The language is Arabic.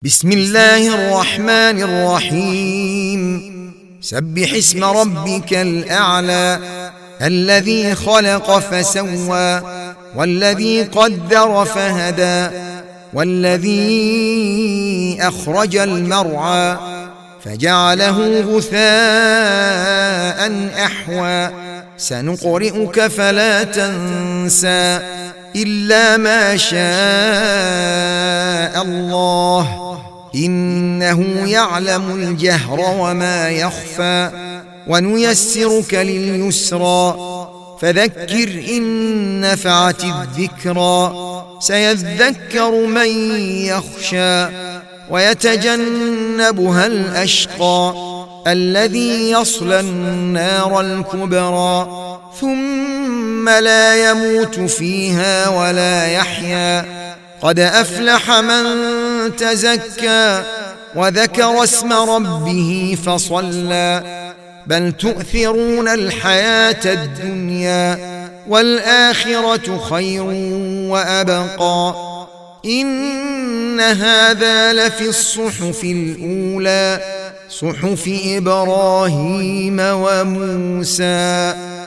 بسم الله الرحمن الرحيم. سبح اسم ربك الأعلى الذي خلق فسوى والذي قدر فهدى والذي أخرج المرعى فجعله غثاء أحوى سنقرئك فلا تنسى إلا ما شاء الله إنه يعلم الجهر وما يخفى ونيسرك لليسرى فذكر إن نفعت الذكرى سيذكر من يخشى ويتجنبها الأشقى الذي يصلى النار الكبرى ثم لا يموت فيها ولا يحيا قد أفلح من تزكى وذكر اسم ربه فصلى بل تؤثرون الحياة الدنيا والآخرة خير وأبقى إن هذا لفي الصحف الأولى صحف إبراهيم وموسى.